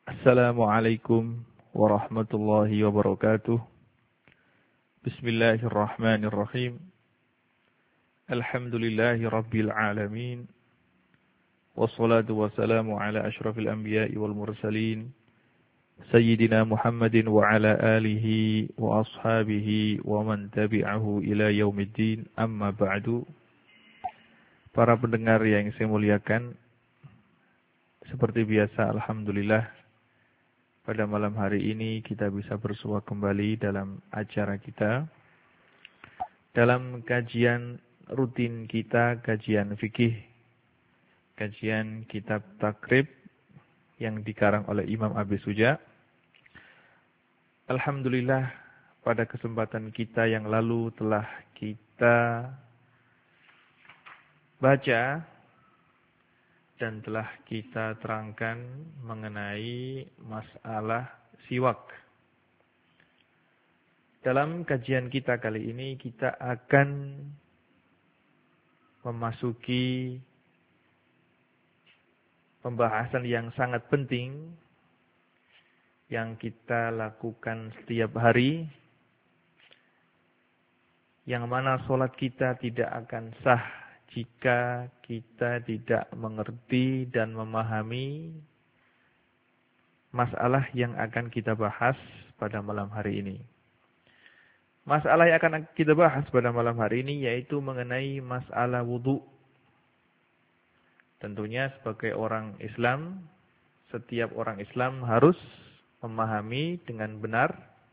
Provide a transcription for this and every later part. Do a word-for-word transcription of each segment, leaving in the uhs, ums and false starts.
Assalamualaikum warahmatullahi wabarakatuh. Bismillahirrahmanirrahim. Alhamdulillahi rabbil alamin. Wassalatu wassalamu ala ashrafil anbiya'i wal mursalin. Sayyidina Muhammadin wa ala alihi wa ashabihi wa man tabi'ahu ila yaumiddin. Amma ba'du. Para pendengar yang saya muliakan, seperti biasa alhamdulillah pada malam hari ini kita bisa bersua kembali dalam acara kita, dalam kajian rutin kita, kajian fikih, kajian kitab takrib yang dikarang oleh Imam Abi Suja. Alhamdulillah pada kesempatan kita yang lalu telah kita baca dan telah kita terangkan mengenai masalah siwak. Dalam kajian kita kali ini kita akan memasuki pembahasan yang sangat penting yang kita lakukan setiap hari, yang mana sholat kita tidak akan sah jika kita tidak mengerti dan memahami masalah yang akan kita bahas pada malam hari ini. Masalah yang akan kita bahas pada malam hari ini yaitu mengenai masalah wudu. Tentunya sebagai orang Islam, setiap orang Islam harus memahami dengan benar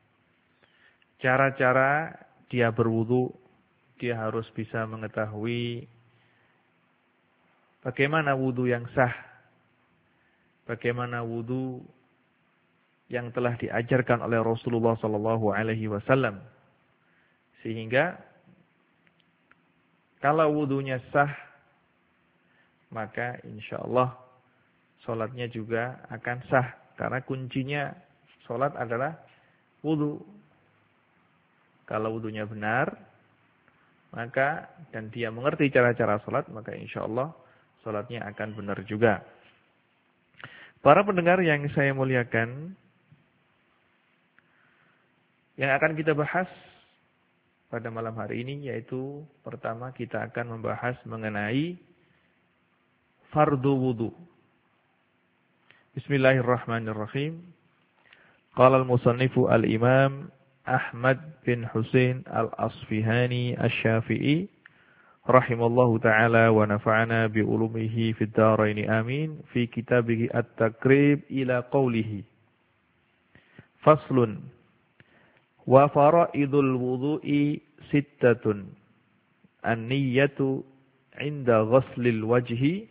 cara-cara dia berwudu. Dia harus bisa mengetahui bagaimana wudu yang sah, bagaimana wudu yang telah diajarkan oleh Rasulullah sallallahu alaihi wasallam. Sehingga kalau wudunya sah, maka insya Allah sholatnya juga akan sah. Karena kuncinya sholat adalah wudu. Kalau wudunya benar, maka dan dia mengerti cara-cara sholat, maka insya Allah sholatnya akan benar juga. Para pendengar yang saya muliakan, yang akan kita bahas pada malam hari ini yaitu pertama kita akan membahas mengenai fardu wudu. Bismillahirrahmanirrahim. Qala al-musannifu al-imam Ahmad bin Husain al-Asfihani asy-Syafi'i rahimallahu ta'ala wa nafa'ana bi ulumihi fid dharain amin fi kitabihi at-takrib ila qawlihi faslun wa fara'idul wudu'i sittatun an-niyyatu 'inda ghaslil wajhi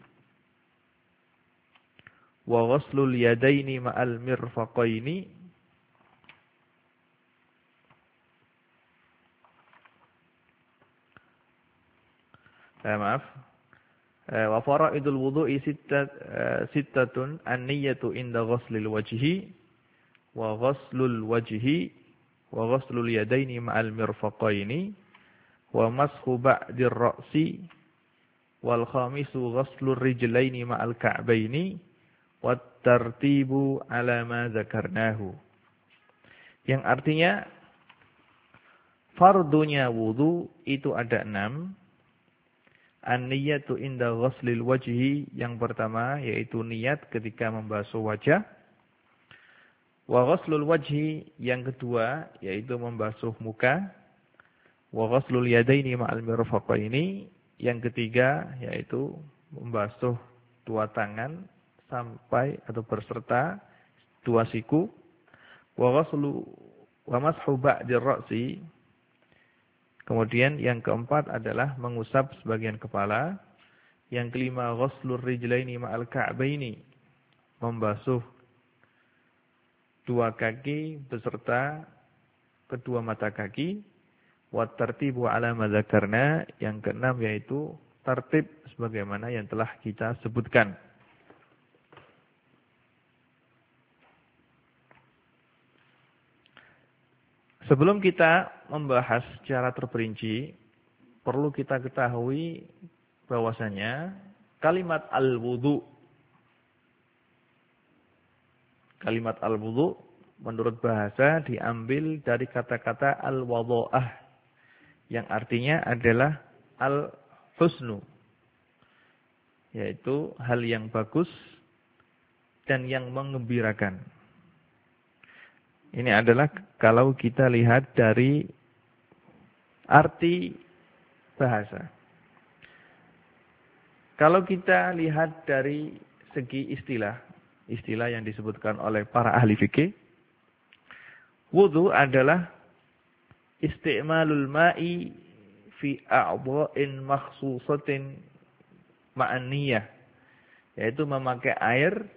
wa ghaslul yadaini ma'al mirfaqaini Eh, maaf. Eh, wa fara'idul wudu'i sittat, eh, sittatun an-niyyatu inda ghaslil wajhi wa ghaslul wajhi wa ghaslul yadaini ma'al mirfaqaini wa mashu ba'dir ra'si wal khamisu ghaslur rijlaini ma'al ka'baini wat tartibu ala ma dzakarnahu. Yang artinya fardunya wudu itu ada enam. An-niyatu inda ghaslil wajhi, yang pertama yaitu niat ketika membasuh wajah. Wa ghaslul wajhi, yang kedua yaitu membasuh muka. Wa ghaslul yadaini ma'al mirfaqaini, yang ketiga yaitu membasuh dua tangan sampai atau berserta dua siku. Wa ghaslu wa mashu ba'dir ra'si, kemudian yang keempat adalah mengusap sebagian kepala. Yang kelima ghaslur rijlaini ma'al ka'baini, membasuh dua kaki beserta kedua mata kaki. Wa tartibu ala ma dzakarna, yang keenam yaitu tertib sebagaimana yang telah kita sebutkan. Sebelum kita membahas secara terperinci, perlu kita ketahui bahwasanya kalimat al-wudu, Kalimat al-wudu menurut bahasa diambil dari kata-kata al-wadha'ah yang artinya adalah al-husnu, yaitu hal yang bagus dan yang menggembirakan. Ini adalah kalau kita lihat dari arti bahasa. Kalau kita lihat dari segi istilah, istilah yang disebutkan oleh para ahli fikih, wudu adalah isti'malul ma'i fi a'dha'in makhsusatin ma'aniyah, yaitu memakai air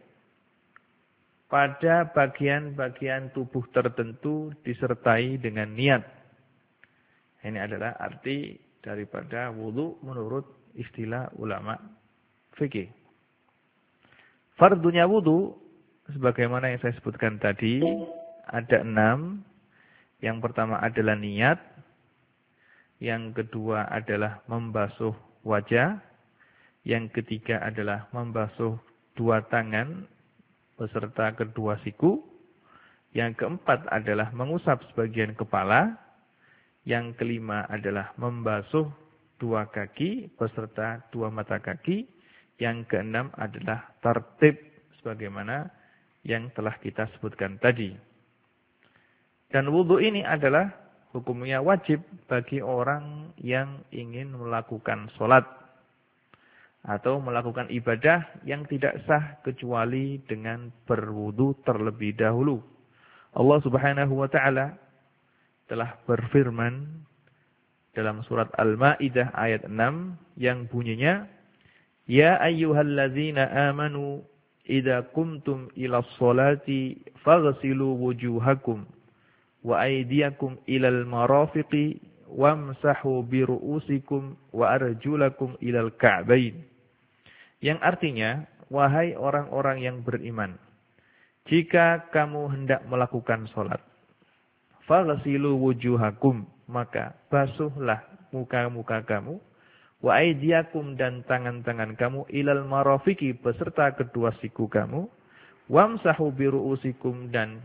pada bagian-bagian tubuh tertentu disertai dengan niat. Ini adalah arti daripada wudu menurut istilah ulama fikih. Fardunya wudu, sebagaimana yang saya sebutkan tadi, ada enam. Yang pertama adalah niat. Yang kedua adalah membasuh wajah. Yang ketiga adalah membasuh dua tangan beserta kedua siku. Yang keempat adalah mengusap sebagian kepala. Yang kelima adalah membasuh dua kaki beserta dua mata kaki. Yang keenam adalah tertib sebagaimana yang telah kita sebutkan tadi. Dan wudu ini adalah hukumnya wajib bagi orang yang ingin melakukan sholat atau melakukan ibadah yang tidak sah kecuali dengan berwudu terlebih dahulu. Allah Subhanahu wa taala telah berfirman dalam surat Al-Maidah ayat enam yang bunyinya, Ya ayyuhalladzina amanu idza qumtum ilas sholati faghsilu wujuhakum wa aydiyakum ilal marafiqi wamsahu bi ru'usikum wa arjulakum ilal ka'bain. Yang artinya, wahai orang-orang yang beriman, jika kamu hendak melakukan salat, faghsilu wujuhakum, maka basuhlah muka-muka kamu, wa aydiyakum, dan tangan-tangan kamu, ilal marafiqi, beserta kedua siku kamu, wamsahu bi ru'usikum, dan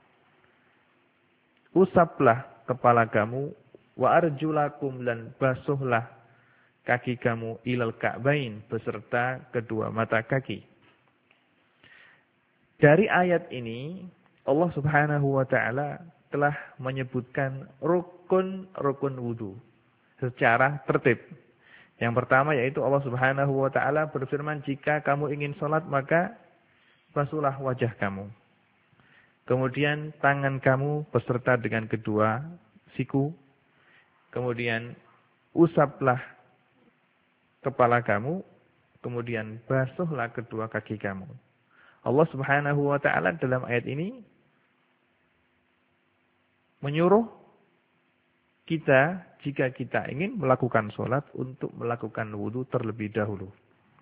usaplah kepala kamu, wa arjulakum, dan basuhlah kaki kamu, ilal ka'bain, beserta kedua mata kaki. Dari ayat ini Allah Subhanahu wa taala telah menyebutkan rukun-rukun wudu secara tertib. Yang pertama yaitu Allah Subhanahu wa taala berfirman, jika kamu ingin sholat maka basuhlah wajah kamu. Kemudian tangan kamu beserta dengan kedua siku. Kemudian usaplah kepala kamu. Kemudian basuhlah kedua kaki kamu. Allah Subhanahu wa taala dalam ayat ini menyuruh kita jika kita ingin melakukan sholat untuk melakukan wudu terlebih dahulu.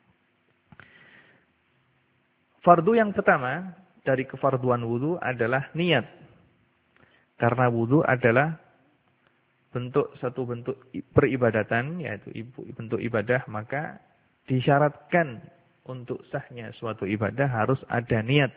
Fardu yang pertama dari kefarduan wudu adalah niat. Karena wudu adalah bentuk satu bentuk peribadatan, yaitu bentuk ibadah, maka disyaratkan untuk sahnya suatu ibadah harus ada niat.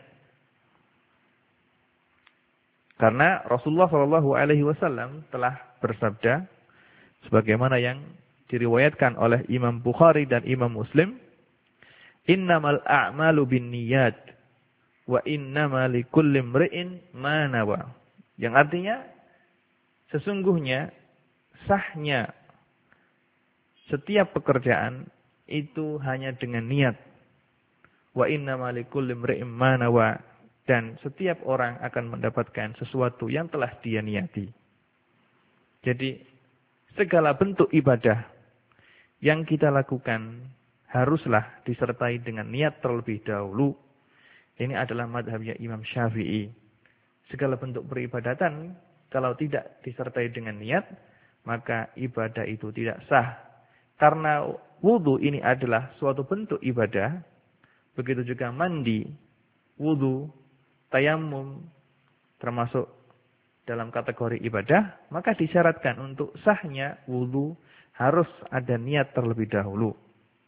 Karena Rasulullah shallallahu alaihi wasallam telah bersabda, sebagaimana yang diriwayatkan oleh Imam Bukhari dan Imam Muslim, Innamal a'malu bin niyat, wa innama likulli imri'in ma nawa. Yang artinya, sesungguhnya sahnya setiap pekerjaan itu hanya dengan niat. Wa innama likulli imri'in ma nawa. Dan setiap orang akan mendapatkan sesuatu yang telah dia niati. Jadi, segala bentuk ibadah yang kita lakukan haruslah disertai dengan niat terlebih dahulu. Ini adalah madhabnya Imam Syafi'i. Segala bentuk peribadatan, kalau tidak disertai dengan niat, maka ibadah itu tidak sah. Karena wudu ini adalah suatu bentuk ibadah, begitu juga mandi, wudu, tayamum, termasuk dalam kategori ibadah, maka disyaratkan untuk sahnya wudu harus ada niat terlebih dahulu.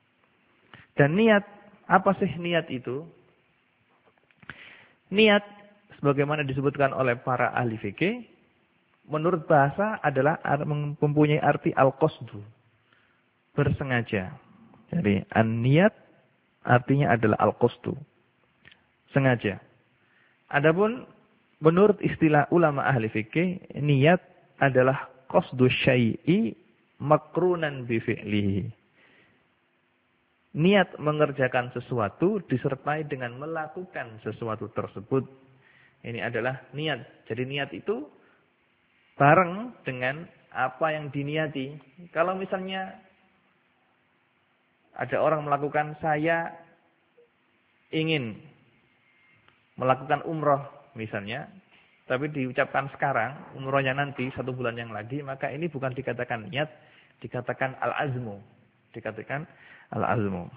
Dan niat, apa sih niat itu? Niat sebagaimana disebutkan oleh para ahli fikih, menurut bahasa adalah mempunyai arti al-qasdu, bersengaja. Jadi an-niat artinya adalah al-qasdu, sengaja. Adapun menurut istilah ulama ahli fikih, niat adalah qasdu syai'i makrunan bi fi'lihi. Niat mengerjakan sesuatu disertai dengan melakukan sesuatu tersebut. Ini adalah niat. Jadi niat itu bareng dengan apa yang diniati. Kalau misalnya ada orang melakukan, saya ingin melakukan umroh misalnya, tapi diucapkan sekarang, umrohnya nanti satu bulan yang lagi, maka ini bukan dikatakan niat, dikatakan al-azmu. Dikatakan al-azmu.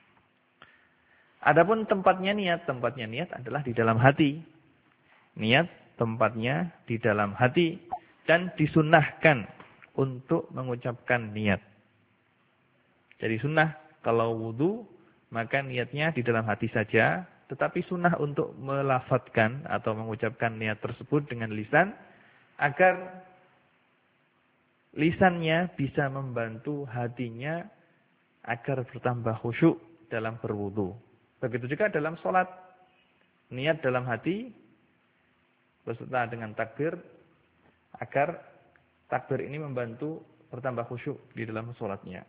Adapun tempatnya niat, tempatnya niat adalah di dalam hati. Niat tempatnya di dalam hati dan disunnahkan untuk mengucapkan niat. Jadi sunnah kalau wudu maka niatnya di dalam hati saja, tetapi sunnah untuk melafadzkan atau mengucapkan niat tersebut dengan lisan agar lisannya bisa membantu hatinya agar bertambah khusyuk dalam berwudu. Begitu juga dalam sholat, niat dalam hati beserta dengan takbir agar takbir ini membantu bertambah khusyuk di dalam sholatnya.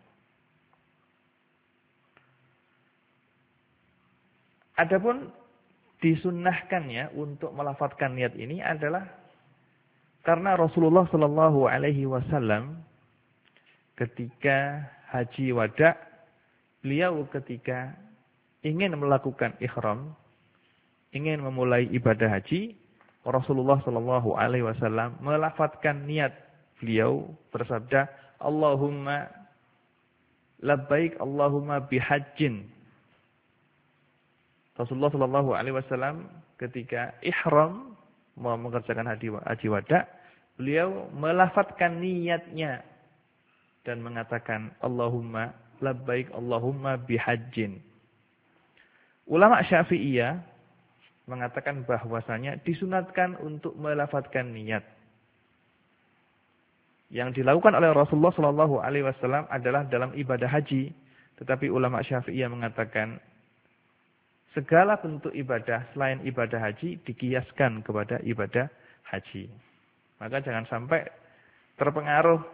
Adapun disunnahkannya untuk melafadzkan niat ini adalah karena Rasulullah Shallallahu Alaihi Wasallam ketika haji wada, beliau ketika ingin melakukan ihram, ingin memulai ibadah haji, Rasulullah Shallallahu Alaihi Wasallam melafadzkan niat. Beliau bersabda, Allahumma labbaik Allahumma bihajjin. Rasulullah Shallallahu Alaihi Wasallam ketika ihram mau mengerjakan haji, haji wada, beliau melafadzkan niatnya dan mengatakan Allahumma labbaik Allahumma bihajjin. Ulama Syafi'iyah mengatakan bahwasanya disunatkan untuk melafadzkan niat. Yang dilakukan oleh Rasulullah Shallallahu Alaihi Wasallam adalah dalam ibadah haji, tetapi ulama Syafi'iyah mengatakan segala bentuk ibadah selain ibadah haji dikiaskan kepada ibadah haji. Maka jangan sampai terpengaruh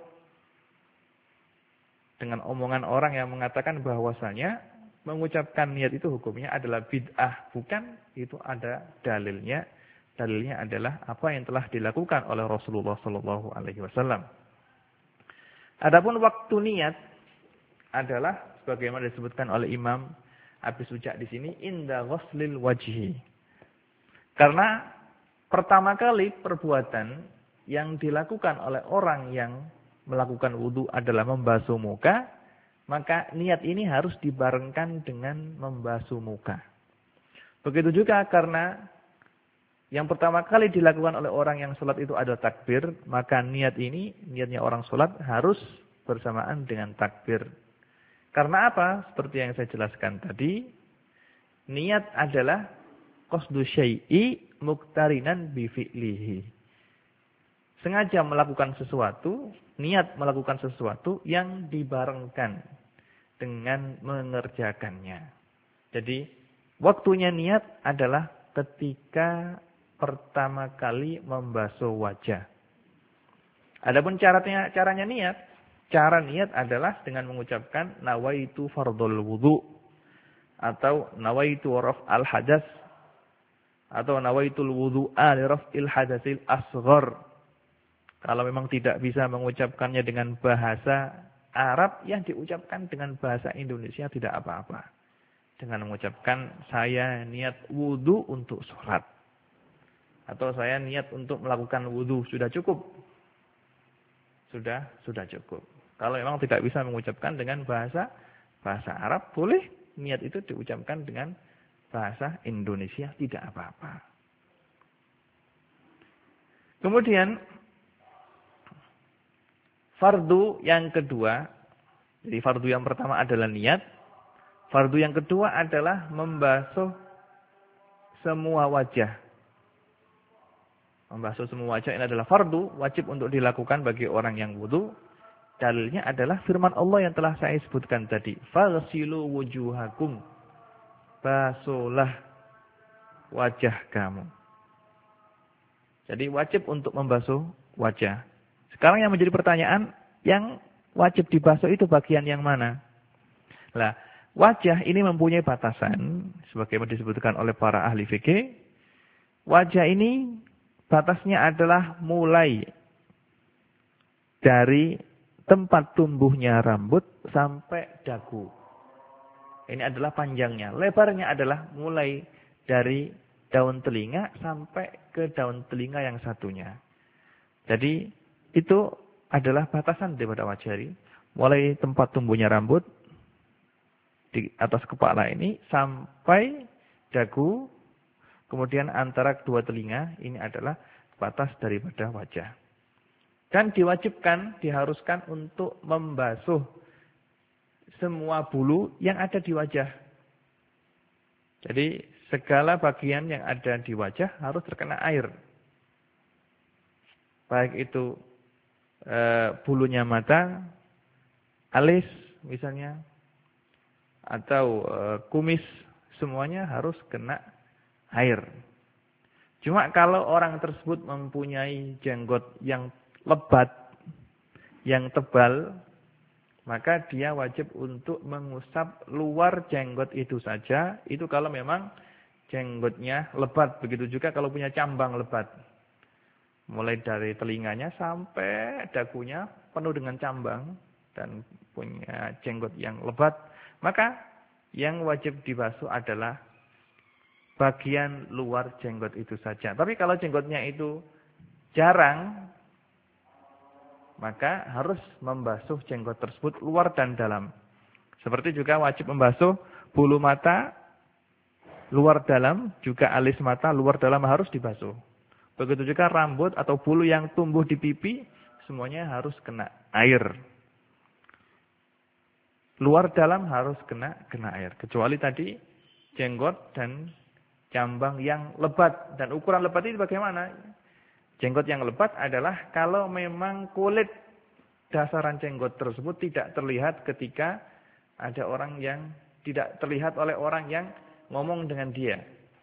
dengan omongan orang yang mengatakan bahwasanya mengucapkan niat itu hukumnya adalah bid'ah. Bukan, itu ada dalilnya. Dalilnya adalah apa yang telah dilakukan oleh Rasulullah Shallallahu Alaihi Wasallam. Adapun waktu niat adalah sebagaimana disebutkan oleh Imam Abi Suja di sini, inda ghuslil wajhi. Karena pertama kali perbuatan yang dilakukan oleh orang yang melakukan wudu adalah membasuh muka, maka niat ini harus dibarengkan dengan membasuh muka. Begitu juga karena yang pertama kali dilakukan oleh orang yang sholat itu adalah takbir, maka niat ini, niatnya orang sholat harus bersamaan dengan takbir. Karena apa? Seperti yang saya jelaskan tadi, niat adalah qasdu syai'i muqtarinan bi fi'lihi. Sengaja melakukan sesuatu, niat melakukan sesuatu yang dibarengkan dengan mengerjakannya. Jadi, waktunya niat adalah ketika pertama kali membasuh wajah. Adapun caranya, caranya niat, cara niat adalah dengan mengucapkan nawaitu fardhul wudu atau nawaitu raf'al hadas atau nawaitul wudu'a li raf'il hadasil asghar. Kalau memang tidak bisa mengucapkannya dengan bahasa Arab, yang diucapkan dengan bahasa Indonesia tidak apa-apa. Dengan mengucapkan saya niat wudu untuk sholat. Atau saya niat untuk melakukan wudu, sudah cukup. Sudah, sudah cukup. Kalau memang tidak bisa mengucapkan dengan bahasa bahasa Arab, boleh niat itu diucapkan dengan bahasa Indonesia, tidak apa-apa. Kemudian fardu yang kedua, jadi fardu yang pertama adalah niat. Fardu yang kedua adalah membasuh semua wajah. Membasuh semua wajah ini adalah fardu, wajib untuk dilakukan bagi orang yang wudu. Dalilnya adalah firman Allah yang telah saya sebutkan tadi. Faghsilu wujuhakum. Basuhlah wajah kamu. Jadi wajib untuk membasuh wajah. Sekarang yang menjadi pertanyaan, yang wajib dibasuh itu bagian yang mana? Nah, wajah ini mempunyai batasan, sebagaimana disebutkan oleh para ahli fikih. Wajah ini batasnya adalah mulai dari tempat tumbuhnya rambut sampai dagu. Ini adalah panjangnya. Lebarnya adalah mulai dari daun telinga sampai ke daun telinga yang satunya. Jadi itu adalah batasan daripada wajah ini. Mulai tempat tumbuhnya rambut di atas kepala ini sampai dagu. Kemudian antara kedua telinga ini adalah batas daripada wajah. Dan diwajibkan, diharuskan untuk membasuh semua bulu yang ada di wajah. Jadi segala bagian yang ada di wajah harus terkena air. Baik itu e, bulunya mata, alis misalnya, atau e, kumis, semuanya harus kena air. Cuma kalau orang tersebut mempunyai jenggot yang lebat, yang tebal, maka dia wajib untuk mengusap luar jenggot itu saja. Itu kalau memang jenggotnya lebat. Begitu juga kalau punya cambang lebat. Mulai dari telinganya sampai dagunya penuh dengan cambang dan punya jenggot yang lebat. Maka yang wajib dibasuh adalah bagian luar jenggot itu saja. Tapi kalau jenggotnya itu jarang, maka harus membasuh jenggot tersebut luar dan dalam. Seperti juga wajib membasuh bulu mata luar dalam, juga alis mata luar dalam harus dibasuh. Begitu juga rambut atau bulu yang tumbuh di pipi, semuanya harus kena air. Luar dalam harus kena kena air. Kecuali tadi jenggot dan cambang yang lebat. Dan ukuran lebat ini bagaimana? Jenggot yang lebat adalah kalau memang kulit dasaran jenggot tersebut tidak terlihat ketika ada orang yang tidak terlihat oleh orang yang ngomong dengan dia.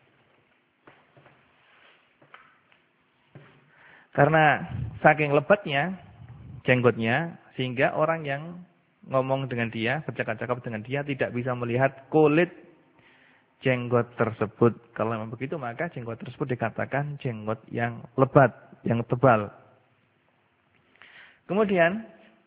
Karena saking lebatnya jenggotnya, sehingga orang yang ngomong dengan dia, bercakap-cakap dengan dia, tidak bisa melihat kulit jenggot tersebut. Kalau memang begitu, maka jenggot tersebut dikatakan jenggot yang lebat, yang tebal. Kemudian,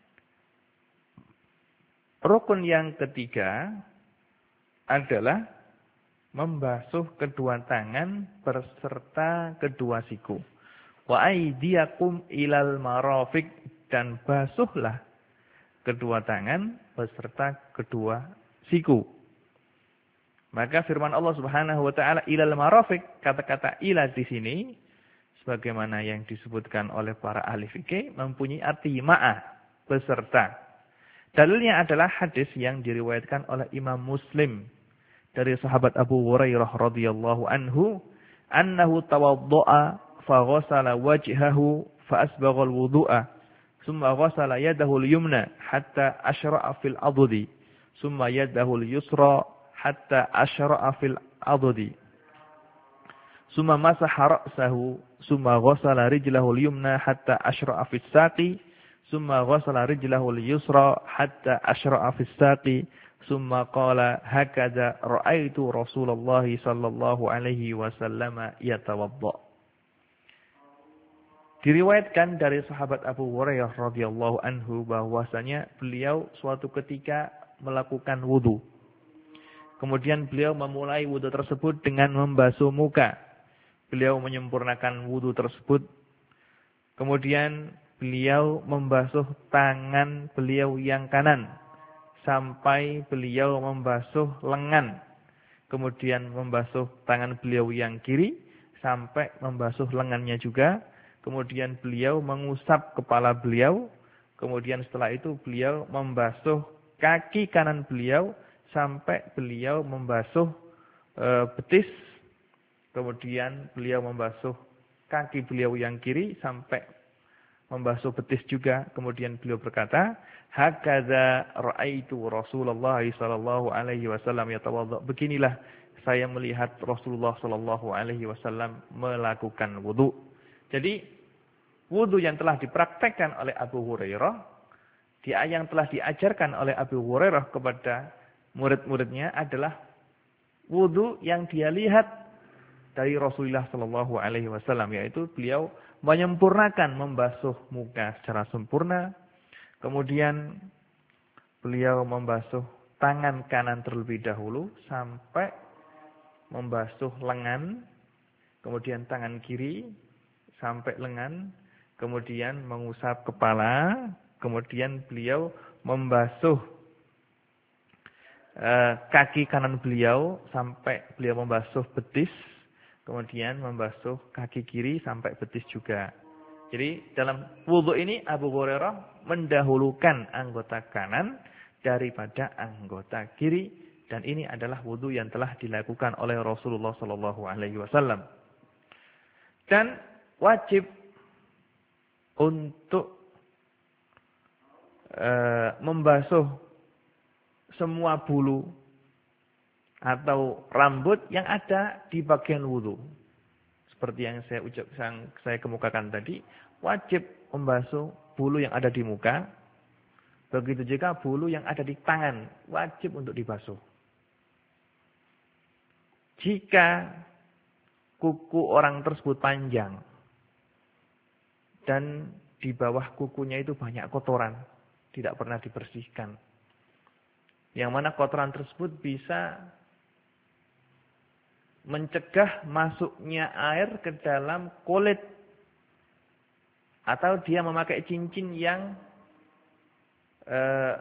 rukun yang ketiga adalah membasuh kedua tangan beserta kedua siku. Wa aydiyakum ilal marafiq, dan basuhlah kedua tangan beserta kedua siku. Maka firman Allah Subhanahu wa taala ilal marafiq, kata-kata ila di sini sebagaimana yang disebutkan oleh para ahli fikih mempunyai arti ma'ah, beserta. Dalilnya adalah hadis yang diriwayatkan oleh Imam Muslim dari sahabat Abu Hurairah radhiyallahu anhu, annahu tawaddo'a fa ghassala wajhahu fa asbagha al-wudu'a, thumma ghassala yadahu al-yumna hatta ashra'a fil adudi, thumma yadahu al-yusra hatta ashra'a fil adudi, thumma masaha ra'sahu, thumma ghassala rijlahu al-yumna hatta ashra'a fis saqi, thumma ghassala rijlahu al-yusra hatta ashra'a fis saqi, thumma qala hakadha ra'aitu Rasulullah sallallahu alaihi wasallam yatawadda. Diriwayatkan dari sahabat Abu Hurairah radhiyallahu anhu bahwasanya beliau suatu ketika melakukan wudu. Kemudian beliau memulai wudu tersebut dengan membasuh muka. Beliau menyempurnakan wudu tersebut. Kemudian beliau membasuh tangan beliau yang kanan sampai beliau membasuh lengan. Kemudian membasuh tangan beliau yang kiri sampai membasuh lengannya juga. Kemudian beliau mengusap kepala beliau. Kemudian setelah itu beliau membasuh kaki kanan beliau sampai beliau membasuh e, betis. Kemudian beliau membasuh kaki beliau yang kiri sampai membasuh betis juga. Kemudian beliau berkata, "Hakadza ra'aitu Rasulullah sallallahu alaihi wasallam yatawadda." Beginilah saya melihat Rasulullah sallallahu alaihi wasallam melakukan wudu. Jadi wudu yang telah dipraktekkan oleh Abu Hurairah, dia yang telah diajarkan oleh Abu Hurairah kepada murid-muridnya adalah wudu yang dia lihat dari Rasulullah sallallahu alaihi wasallam, yaitu beliau menyempurnakan membasuh muka secara sempurna. Kemudian beliau membasuh tangan kanan terlebih dahulu sampai membasuh lengan, kemudian tangan kiri sampai lengan, kemudian mengusap kepala, kemudian beliau membasuh uh, kaki kanan beliau sampai beliau membasuh betis, kemudian membasuh kaki kiri sampai betis juga. Jadi dalam wudu ini Abu Hurairah mendahulukan anggota kanan daripada anggota kiri, dan ini adalah wudu yang telah dilakukan oleh Rasulullah sallallahu alaihi wasallam. Dan wajib untuk e, membasuh semua bulu atau rambut yang ada di bagian wudu. Seperti yang saya ucap, yang saya kemukakan tadi, wajib membasuh bulu yang ada di muka. Begitu juga bulu yang ada di tangan, wajib untuk dibasuh. Jika kuku orang tersebut panjang dan di bawah kukunya itu banyak kotoran, tidak pernah dibersihkan, yang mana kotoran tersebut bisa mencegah masuknya air ke dalam kulit, atau dia memakai cincin yang eh,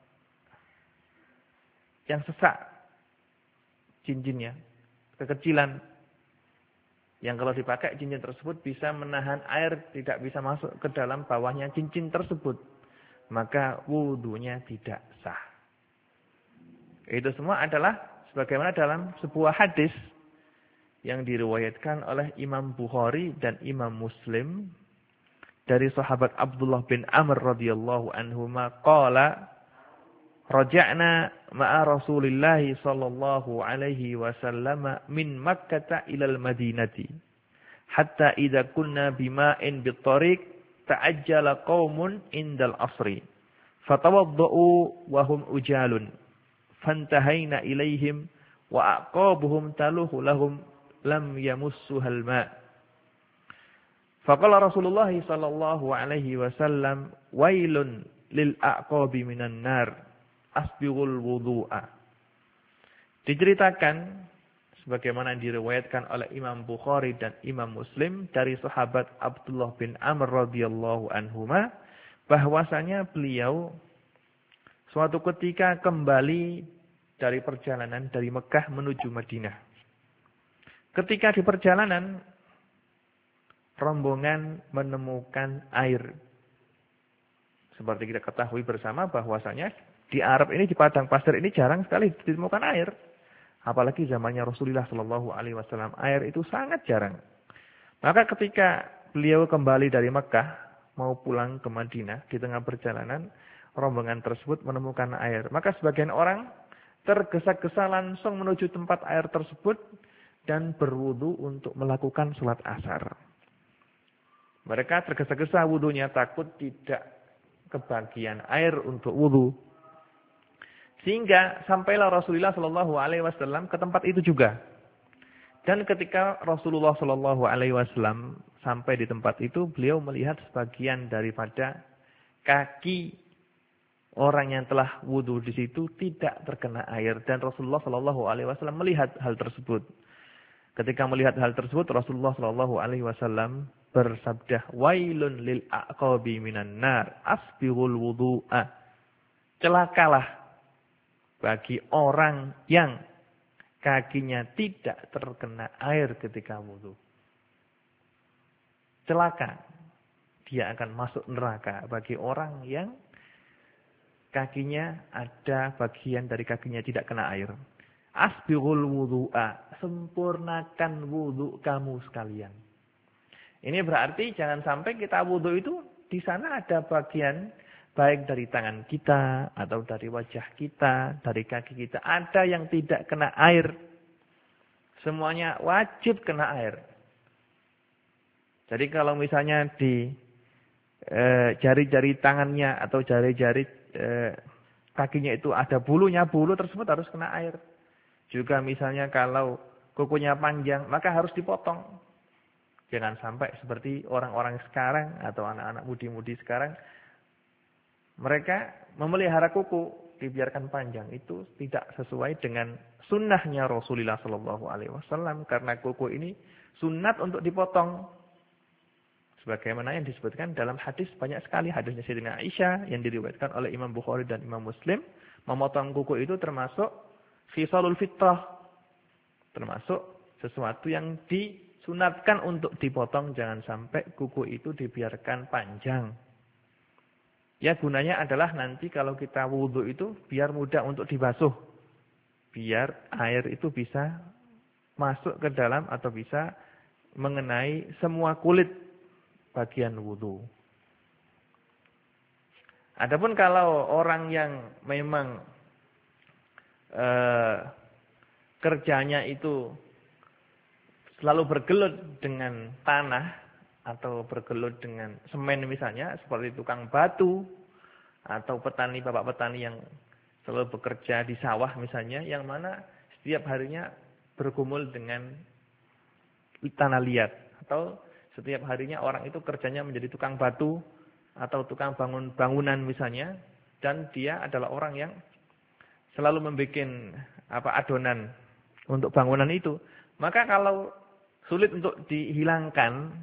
yang sesak cincinnya, kekecilan, yang kalau dipakai cincin tersebut bisa menahan air tidak bisa masuk ke dalam bawahnya cincin tersebut, maka wudunya tidak sah. Itu semua adalah sebagaimana dalam sebuah hadis yang diriwayatkan oleh Imam Bukhari dan Imam Muslim dari sahabat Abdullah bin Amr radhiyallahu anhuma qala raja'na ma'a Rasulillah sallallahu alaihi wasallam min Makkah ila al-Madinati hatta idza kunna bima'in bit-tariq ta'ajjala qaumun indal asri fatawaddau wa hum ujalun fantahaina ilaihim wa aqabuhum taluhu lahum lam yamussuhal ma'. Faqala Rasulullah sallallahu alaihi wasallam wailun lil aqabi minan nar asbighul wudu'a. Diceritakan sebagaimana diriwayatkan oleh Imam Bukhari dan Imam Muslim dari sahabat Abdullah bin Amr radhiyallahu anhuma bahwasanya beliau suatu ketika kembali dari perjalanan dari Mekah menuju Madinah. Ketika di perjalanan, rombongan menemukan air. Seperti kita ketahui bersama bahwasanya di Arab ini, di padang pasir ini jarang sekali ditemukan air. Apalagi zamannya Rasulullah Shallallahu Alaihi Wasallam, air itu sangat jarang. Maka ketika beliau kembali dari Mekah mau pulang ke Madinah, di tengah perjalanan rombongan tersebut menemukan air. Maka sebagian orang tergesa-gesa langsung menuju tempat air tersebut dan berwudu untuk melakukan sholat asar. Mereka tergesa-gesa wudunya, takut tidak kebagian air untuk wudu. Sehingga sampailah Rasulullah Shallallahu Alaihi Wasallam ke tempat itu juga. Dan ketika Rasulullah Shallallahu Alaihi Wasallam sampai di tempat itu, beliau melihat sebagian daripada kaki orang yang telah wudu di situ tidak terkena air. Dan Rasulullah Shallallahu Alaihi Wasallam melihat hal tersebut. Ketika melihat hal tersebut, Rasulullah Shallallahu Alaihi Wasallam bersabda, "Wailun lil aqabi minan nar, asbighul wudu'a." Celakalah bagi orang yang kakinya tidak terkena air ketika wudu. Celaka, dia akan masuk neraka bagi orang yang kakinya ada bagian dari kakinya tidak kena air. Asbighul wudu'a, sempurnakan wudu kamu sekalian. Ini berarti jangan sampai kita wudhu itu di sana ada bagian baik dari tangan kita atau dari wajah kita, dari kaki kita. Ada yang tidak kena air. Semuanya wajib kena air. Jadi kalau misalnya di jari-jari e, tangannya atau jari-jari e, kakinya itu ada bulunya, bulu tersebut harus kena air. Juga misalnya kalau kukunya panjang, maka harus dipotong. Jangan sampai seperti orang-orang sekarang atau anak-anak mudi-mudi sekarang, mereka memelihara kuku, dibiarkan panjang. Itu tidak sesuai dengan sunnahnya Rasulullah Shallallahu Alaihi Wasallam. Karena kuku ini sunat untuk dipotong. Sebagaimana yang disebutkan dalam hadis, banyak sekali hadisnya Sayyidina Aisyah yang diriwayatkan oleh Imam Bukhari dan Imam Muslim. Memotong kuku itu termasuk khisalul fitrah. Termasuk sesuatu yang di sunatkan untuk dipotong, jangan sampai kuku itu dibiarkan panjang. Ya gunanya adalah nanti kalau kita wudhu itu biar mudah untuk dibasuh. Biar air itu bisa masuk ke dalam atau bisa mengenai semua kulit bagian wudhu. Adapun kalau orang yang memang eh, kerjanya itu selalu bergelut dengan tanah atau bergelut dengan semen misalnya, seperti tukang batu atau petani, bapak petani yang selalu bekerja di sawah misalnya, yang mana setiap harinya bergumul dengan tanah liat, atau setiap harinya orang itu kerjanya menjadi tukang batu atau tukang bangun bangunan misalnya, dan dia adalah orang yang selalu membuat apa adonan untuk bangunan itu, maka kalau sulit untuk dihilangkan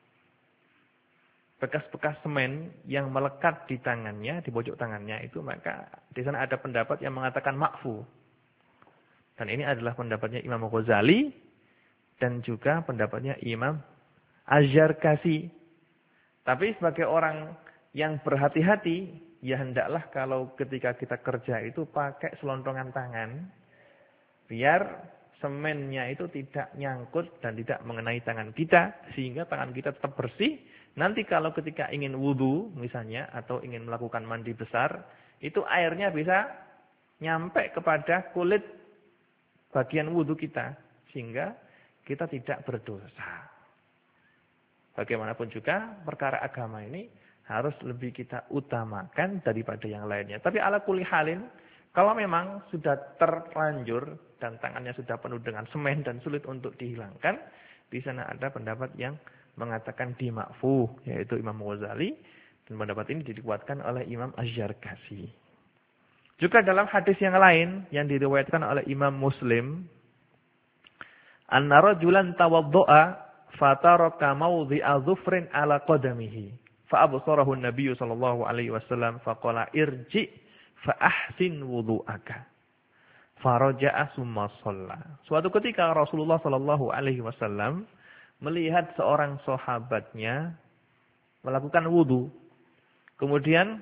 bekas-bekas semen yang melekat di tangannya, di pojok tangannya itu, maka di sana ada pendapat yang mengatakan makfu. Dan ini adalah pendapatnya Imam Ghazali dan juga pendapatnya Imam Az-Zarkashi. Tapi sebagai orang yang berhati-hati, ya hendaklah kalau ketika kita kerja itu pakai selontongan tangan, biar semennya itu tidak nyangkut dan tidak mengenai tangan kita, sehingga tangan kita tetap bersih. Nanti kalau ketika ingin wudhu misalnya, atau ingin melakukan mandi besar, itu airnya bisa nyampe kepada kulit bagian wudhu kita, sehingga kita tidak berdosa. Bagaimanapun juga perkara agama ini harus lebih kita utamakan daripada yang lainnya. Tapi ala kulli halin, kalau memang sudah terlanjur dan tangannya sudah penuh dengan semen dan sulit untuk dihilangkan, di sana ada pendapat yang mengatakan dimakfuh, yaitu Imam Ghazali, dan pendapat ini dikuatkan oleh Imam Az-Zarkashi. Juga dalam hadis yang lain yang diriwayatkan oleh Imam Muslim, anna rajulan tawaddo'a fataraka mawdhi'a dhufrin ala qadamihi fa absarahu an-nabiy sallallahu alaihi wasallam faqala irji fa ahsin wudu'aka. Faraja'a summa shalla. Suatu ketika Rasulullah sallallahu alaihi wasallam melihat seorang sahabatnya melakukan wudu. Kemudian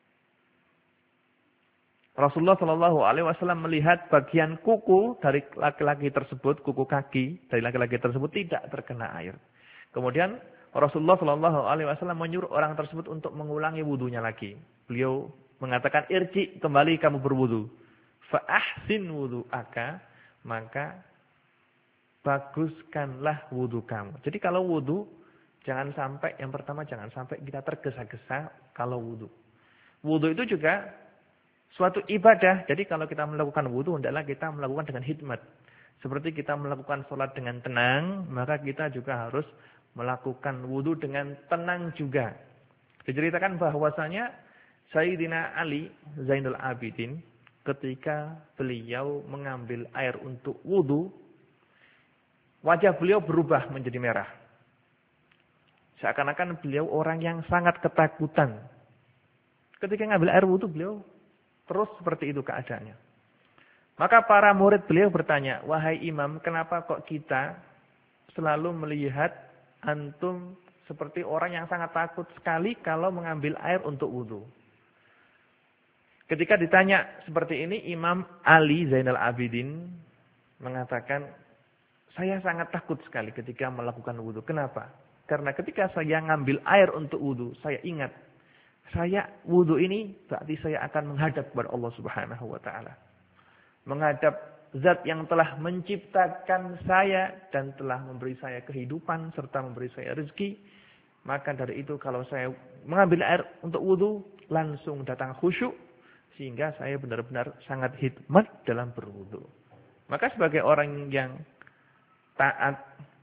Rasulullah sallallahu alaihi wasallam melihat bagian kuku dari laki-laki tersebut, kuku kaki dari laki-laki tersebut tidak terkena air. Kemudian Rasulullah sallallahu alaihi wasallam menyuruh orang tersebut untuk mengulangi wudunya lagi. Beliau mengatakan, irji, kembali kamu berwudu. Fa ahsin wudu'aka, maka baguskanlah wudu kamu. Jadi kalau wudu, jangan sampai, yang pertama jangan sampai kita tergesa-gesa kalau wudu. Wudu itu juga suatu ibadah. Jadi kalau kita melakukan wudu, hendaklah kita melakukan dengan hikmat. Seperti kita melakukan sholat dengan tenang, maka kita juga harus melakukan wudu dengan tenang juga. Diceritakan bahwasanya Sayyidina Ali Zainul Abidin, ketika beliau mengambil air untuk wudu, wajah beliau berubah menjadi merah. Seakan-akan beliau orang yang sangat ketakutan. Ketika mengambil air wudu, beliau terus seperti itu keadaannya. Maka para murid beliau bertanya, wahai imam, kenapa kok kita selalu melihat antum seperti orang yang sangat takut sekali kalau mengambil air untuk wudu? Ketika ditanya seperti ini, Imam Ali Zainal Abidin mengatakan, Saya sangat takut sekali ketika melakukan wudhu. Kenapa? Karena ketika saya ngambil air untuk wudhu, saya ingat, saya wudhu ini berarti saya akan menghadap kepada Allah Subhanahu wa taala. Menghadap zat yang telah menciptakan saya dan telah memberi saya kehidupan serta memberi saya rezeki. Maka dari itu kalau saya mengambil air untuk wudhu, langsung datang khusyuk. Sehingga saya benar-benar sangat hikmat dalam berwudhu. Maka sebagai orang yang taat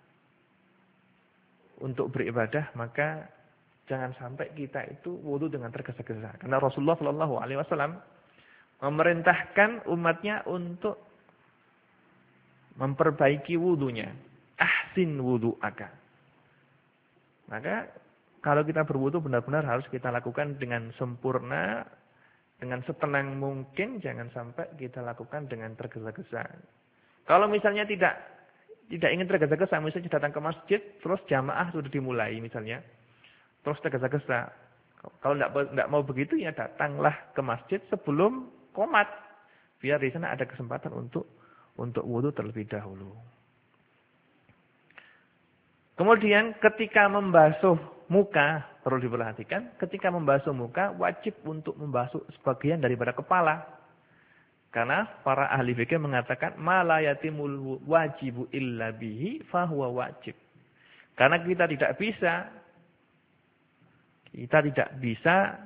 untuk beribadah, maka jangan sampai kita itu wudhu dengan tergesa-gesa. Karena Rasulullah Shallallahu Alaihi Wasallam memerintahkan umatnya untuk memperbaiki wudhunya. Ahsin wudhu'aka. Maka kalau kita berwudhu benar-benar harus kita lakukan dengan sempurna, dengan setenang mungkin, jangan sampai kita lakukan dengan tergesa-gesa. Kalau misalnya tidak tidak ingin tergesa-gesa, misalnya datang ke masjid, terus jamaah sudah dimulai misalnya, terus tergesa-gesa. Kalau tidak tidak mau begitu, ya datanglah ke masjid sebelum qomat, biar di sana ada kesempatan untuk untuk wudhu terlebih dahulu. Kemudian ketika membasuh muka, perlu diperhatikan, ketika membasuh muka wajib untuk membasuh sebagian daripada kepala. Karena para ahli fikih mengatakan ma la yatimul wajibu illa bihi fahuwa wajib. Karena kita tidak bisa kita tidak bisa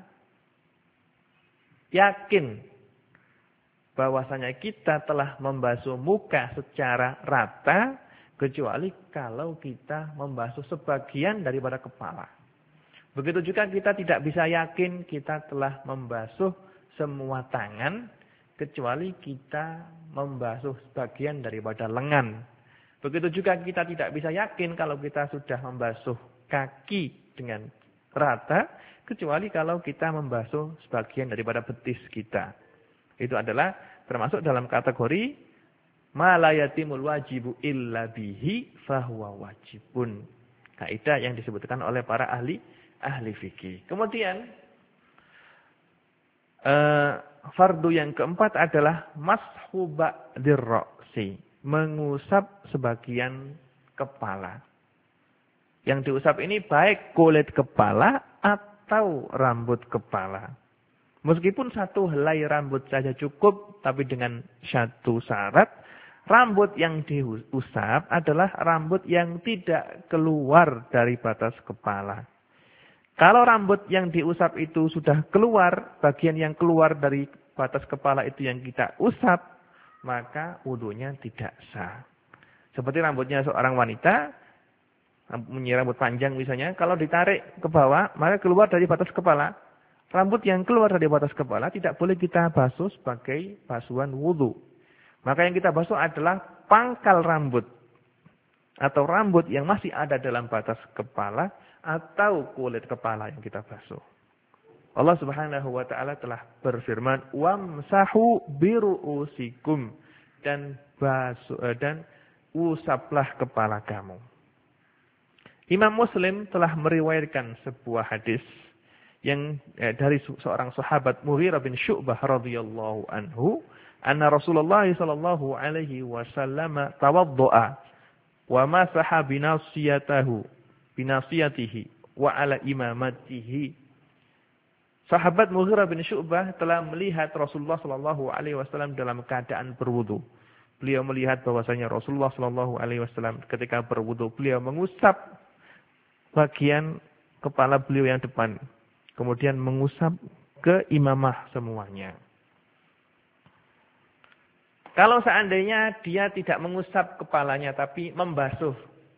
yakin bahwasanya kita telah membasuh muka secara rata kecuali kalau kita membasuh sebagian daripada kepala. Begitu juga kita tidak bisa yakin kita telah membasuh semua tangan kecuali kita membasuh sebagian daripada lengan. Begitu juga kita tidak bisa yakin kalau kita sudah membasuh kaki dengan rata, kecuali kalau kita membasuh sebagian daripada betis kita. Itu adalah termasuk dalam kategori ma la yatimul wajibu illa bihi fahuwa wajibun. Kaidah yang disebutkan oleh para ahli ahli fikih. Kemudian uh, fardu yang keempat adalah mashu ba'dir ra'si, mengusap sebagian kepala. Yang diusap ini baik kulit kepala atau rambut kepala. Meskipun satu helai rambut saja cukup, tapi dengan satu syarat, rambut yang diusap adalah rambut yang tidak keluar dari batas kepala. Kalau rambut yang diusap itu sudah keluar, bagian yang keluar dari batas kepala itu yang kita usap, maka wudunya tidak sah. Seperti rambutnya seorang wanita, punya rambut panjang misalnya, kalau ditarik ke bawah, maka keluar dari batas kepala. Rambut yang keluar dari batas kepala tidak boleh kita basuh sebagai basuhan wudu. Maka yang kita basuh adalah pangkal rambut. Atau rambut yang masih ada dalam batas kepala. Atau kulit kepala yang kita basuh. Allah Subhanahu wa taala telah berfirman, "Wamsahu biru'usikum," dan basuh dan usaplah kepala kamu. Imam Muslim telah meriwayatkan sebuah hadis yang eh, dari seorang sahabat Mughirah bin Syu'bah radhiyallahu anhu, anna Rasulullah sallallahu alaihi wasallam tawaddo'a wa masaha binasiyatahu binasiyatihi wa ala imamatihi. Sahabat Mughirah bin Syu'bah telah melihat Rasulullah sallallahu alaihi wasallam dalam keadaan berwudu. Beliau melihat bahwasanya Rasulullah sallallahu alaihi wasallam ketika berwudu beliau mengusap bagian kepala beliau yang depan, kemudian mengusap ke imamah semuanya. Kalau seandainya dia tidak mengusap kepalanya tapi membasuh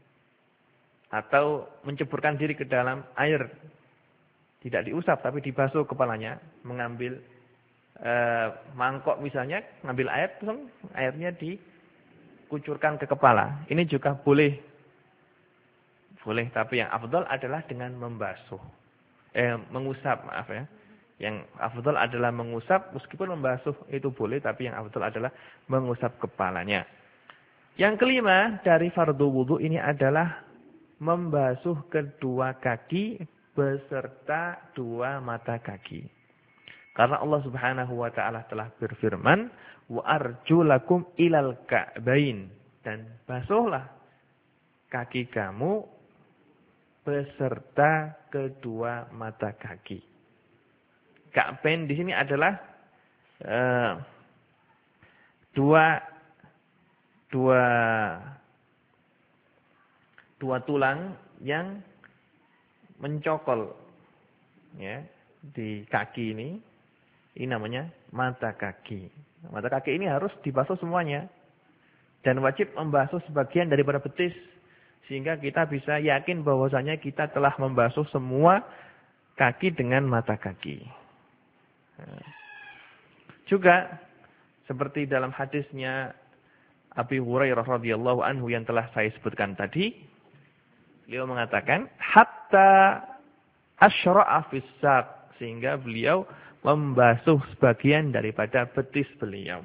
atau menceburkan diri ke dalam air, tidak diusap tapi dibasuh kepalanya, mengambil e, mangkok misalnya, ngambil air, terus airnya dikucurkan ke kepala. Ini juga boleh. Boleh, tapi yang afdal adalah dengan membasuh. Eh, mengusap, maaf ya. Yang afdal adalah mengusap, meskipun membasuh itu boleh, tapi yang afdal adalah mengusap kepalanya. Yang kelima dari fardu wudu ini adalah membasuh kedua kaki beserta dua mata kaki. Karena Allah Subhanahu wa taala telah berfirman, "Wa arjulakum ilal ka'bain." dan basuhlah kaki kamu beserta kedua mata kaki. Ka'bain di sini adalah uh, dua dua dua tulang yang mencokol ya di kaki ini. Ini namanya mata kaki. Mata kaki ini harus dibasuh semuanya dan wajib membasuh sebagian daripada betis sehingga kita bisa yakin bahwasanya kita telah membasuh semua kaki dengan mata kaki. Juga seperti dalam hadisnya Abi Hurairah radhiyallahu anhu yang telah saya sebutkan tadi, beliau mengatakan hatta asyra'a fis saq, sehingga beliau membasuh sebagian daripada betis beliau.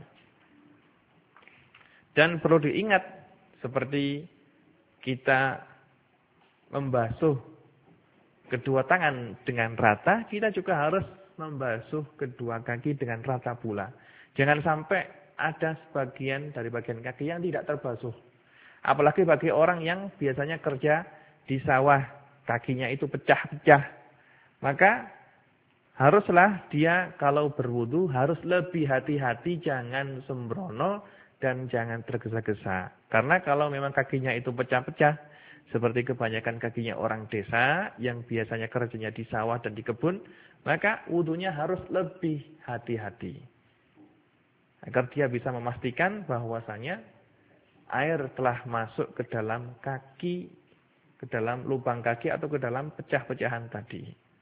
Dan perlu diingat seperti kita membasuh kedua tangan dengan rata, kita juga harus membasuh kedua kaki dengan rata pula. Jangan sampai ada sebagian dari bagian kaki yang tidak terbasuh. Apalagi bagi orang yang biasanya kerja di sawah, kakinya itu pecah-pecah. Maka haruslah dia kalau berwudu harus lebih hati-hati, jangan sembrono dan jangan tergesa-gesa. Karena kalau memang kakinya itu pecah-pecah, seperti kebanyakan kakinya orang desa yang biasanya kerjanya di sawah dan di kebun, maka wudunya harus lebih hati-hati. Agar dia bisa memastikan bahwasanya air telah masuk ke dalam kaki, ke dalam lubang kaki atau ke dalam pecah-pecahan tadi.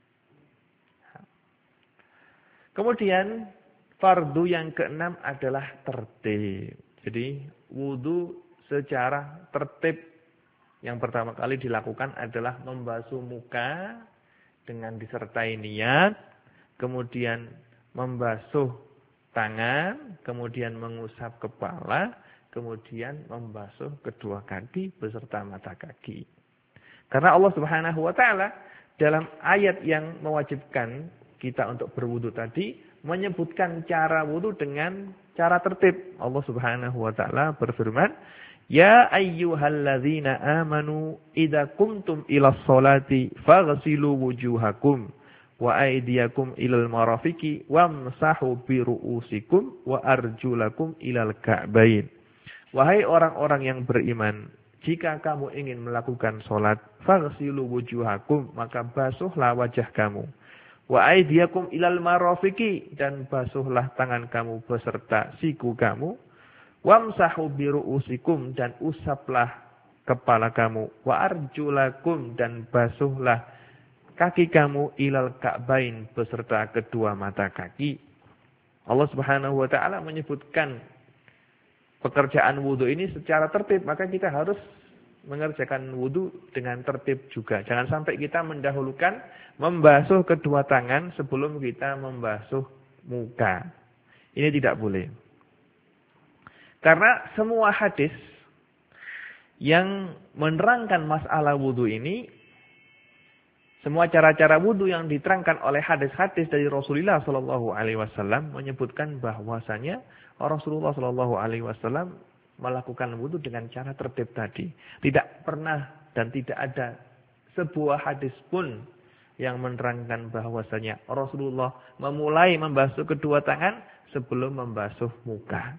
Kemudian fardu yang keenam adalah tertib. Jadi wudu secara tertib yang pertama kali dilakukan adalah membasuh muka dengan disertai niat, kemudian membasuh tangan, kemudian mengusap kepala, kemudian membasuh kedua kaki beserta mata kaki. Karena Allah Subhanahu wa taala dalam ayat yang mewajibkan kita untuk berwudu tadi menyebutkan cara wudu dengan cara tertib. Allah Subhanahu wa taala berfirman, "Ya ayyuhalladzina amanu idza qumtum ilas sholati faghsilu wujuhakum wa aydiyakum ilal marafiqi wamsahu bi ru'usikum wa arjulakum ilal ka'bain." Wahai orang-orang yang beriman, jika kamu ingin melakukan salat, faghsilu wujuhakum, maka basuhlah wajah kamu. Wa aydiyakum ilal marafiqi, dan basuhlah tangan kamu beserta siku kamu. Wamsahu bi ru'usikum, dan usaplah kepala kamu. Wa arjulakum, dan basuhlah kaki kamu ilal ka'bain beserta kedua mata kaki. Allah Subhanahu wa taala menyebutkan pekerjaan wudu ini secara tertib, maka kita harus mengerjakan wudu dengan tertib juga. Jangan sampai kita mendahulukan membasuh kedua tangan sebelum kita membasuh muka. Ini tidak boleh. Karena semua hadis yang menerangkan masalah wudu ini, semua cara-cara wudu yang diterangkan oleh hadis-hadis dari Rasulullah Shallallahu Alaihi Wasallam menyebutkan bahwasanya Rasulullah Shallallahu Alaihi Wasallam melakukan wudu dengan cara tertib tadi. Tidak pernah dan tidak ada sebuah hadis pun yang menerangkan bahwasanya Rasulullah memulai membasuh kedua tangan sebelum membasuh muka.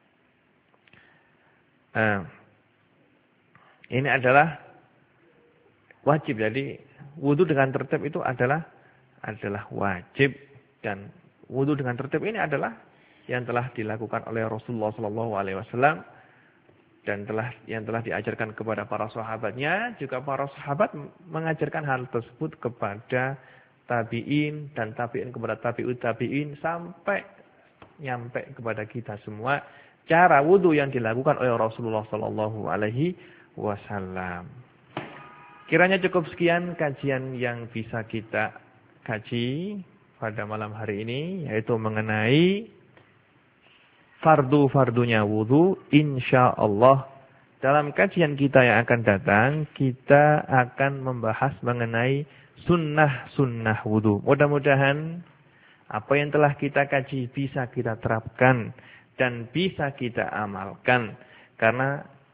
Nah, ini adalah wajib. Jadi wudu dengan tertib itu adalah adalah wajib, dan wudu dengan tertib ini adalah yang telah dilakukan oleh Rasulullah Shallallahu Alaihi Wasallam dan telah yang telah diajarkan kepada para sahabatnya. Juga para sahabat mengajarkan hal tersebut kepada tabi'in dan tabi'in kepada tabi'ut tabi'in sampai nyampe kepada kita semua cara wudu yang dilakukan oleh Rasulullah Shallallahu Alaihi Wasallam. Kiranya cukup sekian kajian yang bisa kita kaji pada malam hari ini, yaitu mengenai fardu-fardunya wudu. Insyaallah dalam kajian kita yang akan datang, kita akan membahas mengenai sunnah-sunnah wudu. Mudah-mudahan apa yang telah kita kaji bisa kita terapkan dan bisa kita amalkan. Karena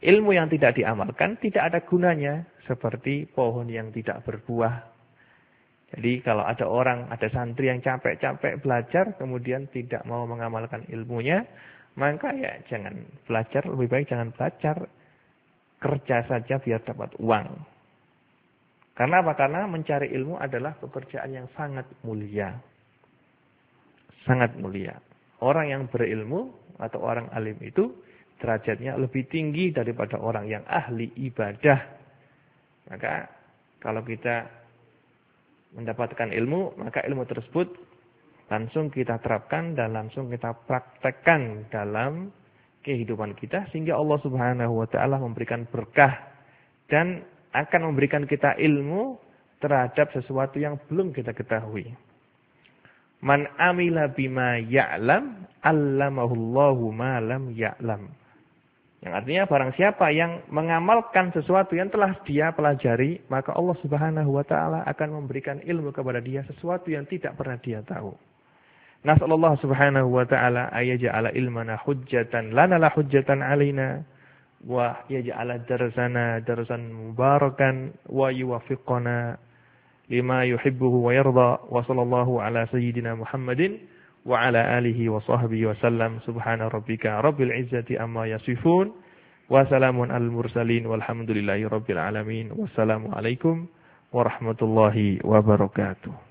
ilmu yang tidak diamalkan tidak ada gunanya. Seperti pohon yang tidak berbuah. Jadi kalau ada orang, ada santri yang capek-capek belajar, kemudian tidak mau mengamalkan ilmunya, maka ya jangan belajar, lebih baik jangan belajar. Kerja saja biar dapat uang. Karena apa? Karena mencari ilmu adalah pekerjaan yang sangat mulia. Sangat mulia. Orang yang berilmu atau orang alim itu derajatnya lebih tinggi daripada orang yang ahli ibadah. Maka kalau kita mendapatkan ilmu, maka ilmu tersebut langsung kita terapkan dan langsung kita praktekkan dalam kehidupan kita. Sehingga Allah subhanahu wa ta'ala memberikan berkah dan akan memberikan kita ilmu terhadap sesuatu yang belum kita ketahui. Man amila bima ya'lam, allamahullahu ma lam ya'lam. Yang artinya barang siapa yang mengamalkan sesuatu yang telah dia pelajari, maka Allah subhanahu wa ta'ala akan memberikan ilmu kepada dia sesuatu yang tidak pernah dia tahu. Nas'alullah subhanahu wa ta'ala ayaja'ala ilmana hujjatan lana la hujjatan alina wa yaj'ala darsana darsan mubarakan wa yuwafiqana lima yuhibbuhu wa yarda wa sallallahu ala sayyidina Muhammadin wa ala alihi wa sahbihi wa sallam. Subhana rabbika rabbil izzati amma yasifun wa salamun al mursalin walhamdulillahi rabbil alamin. Wassalamu alaikum warahmatullahi wabarakatuh.